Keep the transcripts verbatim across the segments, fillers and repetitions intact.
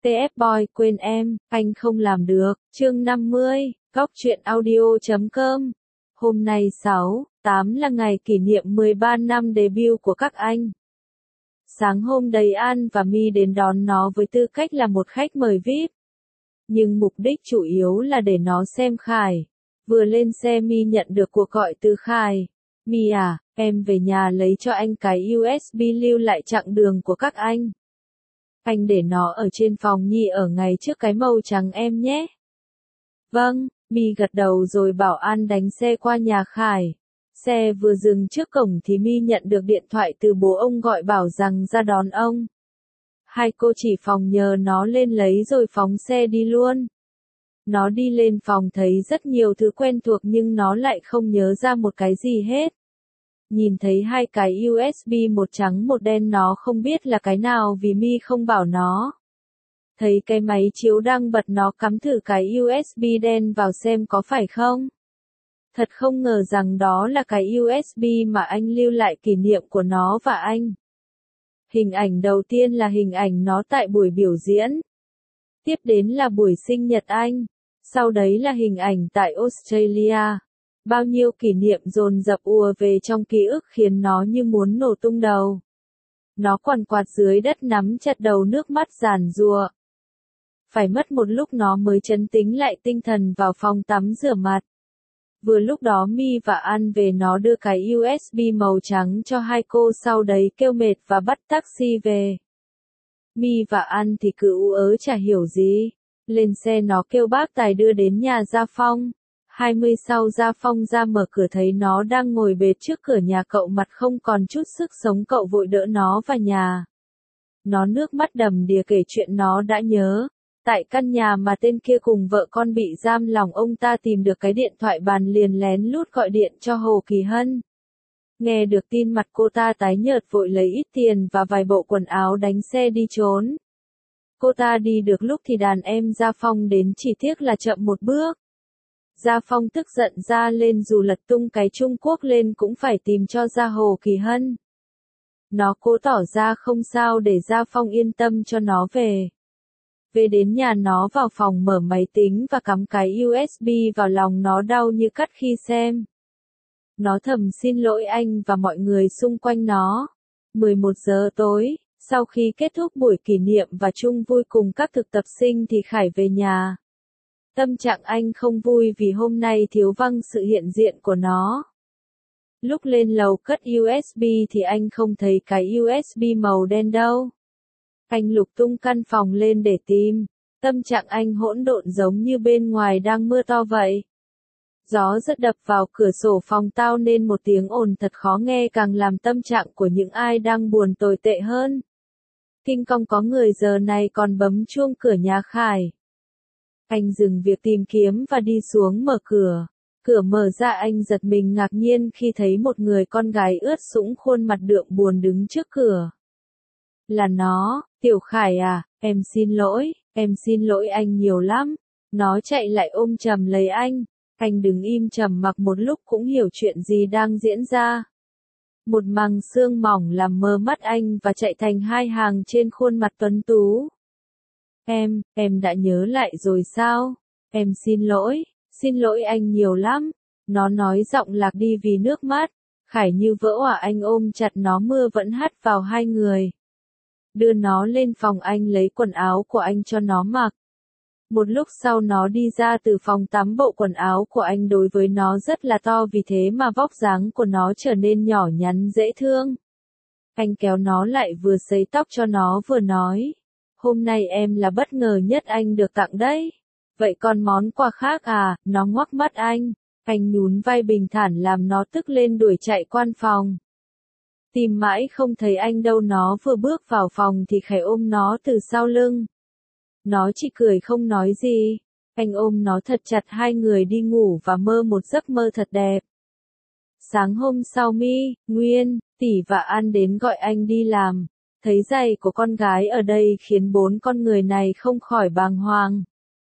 tê ép Boy quên em, anh không làm được. Chương năm mươi, góc truyện audio chấm com. Hôm nay sáu, tám là ngày kỷ niệm mười ba năm debut của các anh. Sáng hôm đấy An và My đến đón nó với tư cách là một khách mời vi ai pi. Nhưng mục đích chủ yếu là để nó xem Khải. Vừa lên xe My nhận được cuộc gọi từ Khải. My à, em về nhà lấy cho anh cái u ét bê lưu lại chặng đường của các anh. Anh để nó ở trên phòng Nhi ở ngay trước cái màu trắng em nhé. Vâng, My gật đầu rồi bảo An đánh xe qua nhà Khải. Xe vừa dừng trước cổng thì My nhận được điện thoại từ bố ông gọi bảo rằng ra đón ông. Hai cô chỉ phòng nhờ nó lên lấy rồi phóng xe đi luôn. Nó đi lên phòng thấy rất nhiều thứ quen thuộc nhưng nó lại không nhớ ra một cái gì hết. Nhìn thấy hai cái u ét bê một trắng một đen nó không biết là cái nào vì My không bảo nó. Thấy cái máy chiếu đang bật nó cắm thử cái u ét bê đen vào xem có phải không. Thật không ngờ rằng đó là cái u ét bê mà anh lưu lại kỷ niệm của nó và anh. Hình ảnh đầu tiên là hình ảnh nó tại buổi biểu diễn. Tiếp đến là buổi sinh nhật anh. Sau đấy là hình ảnh tại Australia. Bao nhiêu kỷ niệm dồn dập ùa về trong ký ức khiến nó như muốn nổ tung đầu. Nó quằn quạt dưới đất nắm chặt đầu nước mắt giàn giụa. Phải mất một lúc nó mới trấn tĩnh lại tinh thần vào phòng tắm rửa mặt. Vừa lúc đó My và An về nó đưa cái u ét bê màu trắng cho hai cô sau đấy kêu mệt và bắt taxi về. My và An thì cứ ú ớ chả hiểu gì. Lên xe nó kêu bác tài đưa đến nhà Gia Phong. hai mươi sau Gia Phong ra mở cửa thấy nó đang ngồi bệt trước cửa nhà cậu mặt không còn chút sức sống cậu vội đỡ nó vào nhà. Nó nước mắt đầm đìa kể chuyện nó đã nhớ. Tại căn nhà mà tên kia cùng vợ con bị giam lòng ông ta tìm được cái điện thoại bàn liền lén lút gọi điện cho Hồ Kỳ Hân. Nghe được tin mặt cô ta tái nhợt vội lấy ít tiền và vài bộ quần áo đánh xe đi trốn. Cô ta đi được lúc thì đàn em Gia Phong đến chỉ tiếc là chậm một bước. Gia Phong tức giận ra lên dù lật tung cái Trung Quốc lên cũng phải tìm cho ra Hồ Kỳ Hân. Nó cố tỏ ra không sao để Gia Phong yên tâm cho nó về. Về đến nhà nó vào phòng mở máy tính và cắm cái u ét bê vào lòng nó đau như cắt khi xem. Nó thầm xin lỗi anh và mọi người xung quanh nó. mười một giờ tối, sau khi kết thúc buổi kỷ niệm và chung vui cùng các thực tập sinh thì Khải về nhà. Tâm trạng anh không vui vì hôm nay thiếu vắng sự hiện diện của nó. Lúc lên lầu cất u ét bê thì anh không thấy cái u ét bê màu đen đâu. Anh lục tung căn phòng lên để tìm. Tâm trạng anh hỗn độn giống như bên ngoài đang mưa to vậy. Gió rất đập vào cửa sổ phòng tao nên một tiếng ồn thật khó nghe càng làm tâm trạng của những ai đang buồn tồi tệ hơn. Kinh công có người giờ này còn bấm chuông cửa nhà Khải. Anh dừng việc tìm kiếm và đi xuống mở cửa. Cửa mở ra anh giật mình ngạc nhiên khi thấy một người con gái ướt sũng khuôn mặt đượm buồn đứng trước cửa. Là nó, Tiểu Khải à, em xin lỗi, em xin lỗi anh nhiều lắm. Nó chạy lại ôm chầm lấy anh. Anh đứng im trầm mặc một lúc cũng hiểu chuyện gì đang diễn ra. Một màng sương mỏng làm mờ mắt anh và chạy thành hai hàng trên khuôn mặt tuấn tú. Em, em đã nhớ lại rồi sao? Em xin lỗi, xin lỗi anh nhiều lắm. Nó nói giọng lạc đi vì nước mắt. Khải như vỡ òa anh ôm chặt nó mưa vẫn hắt vào hai người. Đưa nó lên phòng anh lấy quần áo của anh cho nó mặc. Một lúc sau nó đi ra từ phòng tắm bộ quần áo của anh đối với nó rất là to vì thế mà vóc dáng của nó trở nên nhỏ nhắn dễ thương. Anh kéo nó lại vừa sấy tóc cho nó vừa nói. Hôm nay em là bất ngờ nhất anh được tặng đấy. Vậy còn món quà khác à, nó ngoắc mắt anh. Anh nhún vai bình thản làm nó tức lên đuổi chạy quan phòng. Tìm mãi không thấy anh đâu nó vừa bước vào phòng thì Khải ôm nó từ sau lưng. Nó chỉ cười không nói gì. Anh ôm nó thật chặt hai người đi ngủ và mơ một giấc mơ thật đẹp. Sáng hôm sau My, Nguyên, Tỷ và An đến gọi anh đi làm. Thấy giày của con gái ở đây khiến bốn con người này không khỏi bàng hoàng.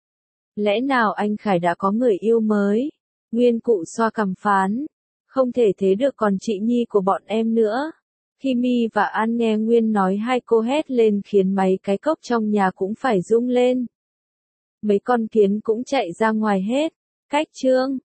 Lẽ nào anh Khải đã có người yêu mới? Nguyên cụ xoa cằm phán. Không thể thế được còn chị Nhi của bọn em nữa. Khi My và An nghe Nguyên nói hai cô hét lên khiến mấy cái cốc trong nhà cũng phải rung lên. Mấy con kiến cũng chạy ra ngoài hết. Cách chương